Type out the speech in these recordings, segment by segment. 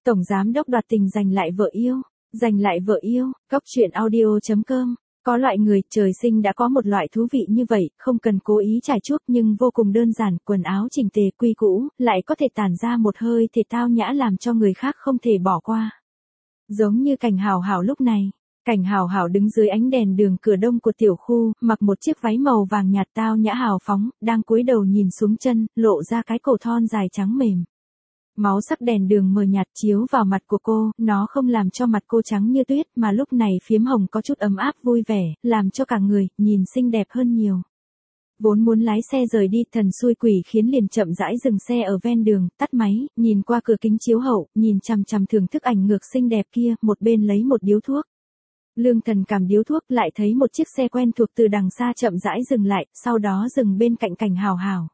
Tổng giám đốc đoạt tình giành lại vợ yêu. Giành lại vợ yêu, Góc truyện audio.com. Có loại người trời sinh đã có một loại thú vị như vậy, không cần cố ý trải chuốt nhưng vô cùng đơn giản, quần áo chỉnh tề quy cũ, lại có thể tản ra một hơi thể tao nhã làm cho người khác không thể bỏ qua. Giống như Cảnh Hào Hào lúc này. Cảnh Hào Hào đứng dưới ánh đèn đường cửa đông của tiểu khu, mặc một chiếc váy màu vàng nhạt tao nhã hào phóng, đang cúi đầu nhìn xuống chân, lộ ra cái cổ thon dài trắng mềm. Máu sắc đèn đường mờ nhạt chiếu vào mặt của cô, nó không làm cho mặt cô trắng như tuyết mà lúc này phiếm hồng có chút ấm áp vui vẻ, làm cho cả người nhìn xinh đẹp hơn nhiều. Vốn muốn lái xe rời đi, thần xui quỷ khiến liền chậm rãi dừng xe ở ven đường, tắt máy, nhìn qua cửa kính chiếu hậu, nhìn chằm chằm thưởng thức ảnh ngược xinh đẹp kia, một bên lấy một điếu thuốc. Lương Thần cầm điếu thuốc lại thấy một chiếc xe quen thuộc từ đằng xa chậm rãi dừng lại, sau đó dừng bên cạnh Cảnh Hào Hào.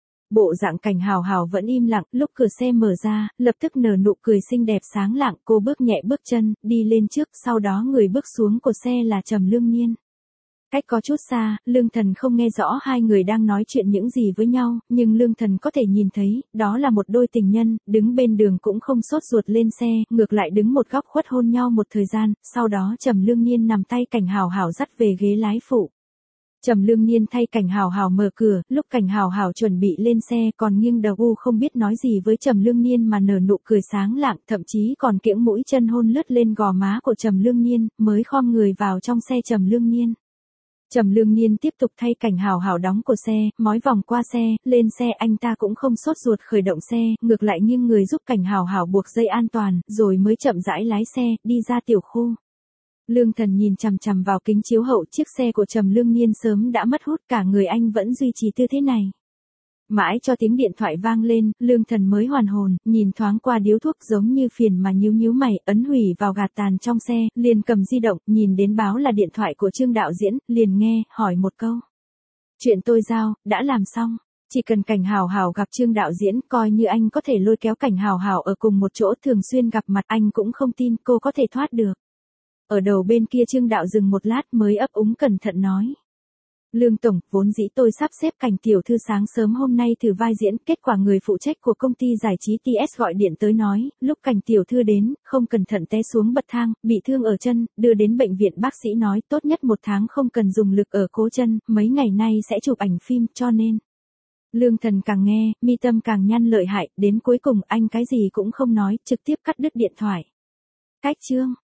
Bộ dạng Cảnh Hào Hào vẫn im lặng, lúc cửa xe mở ra, lập tức nở nụ cười xinh đẹp sáng lạng, cô bước nhẹ bước chân, đi lên trước, sau đó người bước xuống của xe là Trầm Lương Nhiên. Cách có chút xa, Lương Thần không nghe rõ hai người đang nói chuyện những gì với nhau, nhưng Lương Thần có thể nhìn thấy, đó là một đôi tình nhân, đứng bên đường cũng không sốt ruột lên xe, ngược lại đứng một góc khuất hôn nhau một thời gian, sau đó Trầm Lương Nhiên nằm tay Cảnh Hào Hào dắt về ghế lái phụ. Trầm Lương Nhiên thay Cảnh Hào Hào mở cửa, lúc Cảnh Hào Hào chuẩn bị lên xe còn nghiêng đầu không biết nói gì với Trầm Lương Nhiên mà nở nụ cười sáng lạng, thậm chí còn kiễng mũi chân hôn lướt lên gò má của Trầm Lương Nhiên, mới khom người vào trong xe Trầm Lương Nhiên. Trầm Lương Nhiên tiếp tục thay Cảnh Hào Hào đóng cổ xe, mói vòng qua xe, lên xe anh ta cũng không sốt ruột khởi động xe, ngược lại nghiêng người giúp Cảnh Hào Hào buộc dây an toàn, rồi mới chậm rãi lái xe, đi ra tiểu khu. Lương Thần nhìn chằm chằm vào kính chiếu hậu, chiếc xe của Trầm Lương Nhiên sớm đã mất hút, cả người anh vẫn duy trì tư thế này. Mãi cho tiếng điện thoại vang lên, Lương Thần mới hoàn hồn, nhìn thoáng qua điếu thuốc giống như phiền mà nhíu mày, ấn hủy vào gạt tàn trong xe, liền cầm di động, nhìn đến báo là điện thoại của Trương đạo diễn, liền nghe, hỏi một câu. Chuyện tôi giao, đã làm xong. Chỉ cần Cảnh Hào Hào gặp Trương đạo diễn, coi như anh có thể lôi kéo Cảnh Hào Hào ở cùng một chỗ thường xuyên gặp mặt, anh cũng không tin cô có thể thoát được. Ở đầu bên kia Trương đạo dừng một lát mới ấp úng cẩn thận nói. Lương Tổng, vốn dĩ tôi sắp xếp Cảnh tiểu thư sáng sớm hôm nay thử vai diễn, kết quả người phụ trách của công ty giải trí TS gọi điện tới nói, lúc Cảnh tiểu thư đến, không cẩn thận té xuống bậc thang, bị thương ở chân, đưa đến bệnh viện, bác sĩ nói tốt nhất 1 tháng không cần dùng lực ở cố chân, mấy ngày nay sẽ chụp ảnh phim, cho nên. Lương Thần càng nghe, mi tâm càng nhăn lợi hại, đến cuối cùng anh cái gì cũng không nói, trực tiếp cắt đứt điện thoại. Cách chương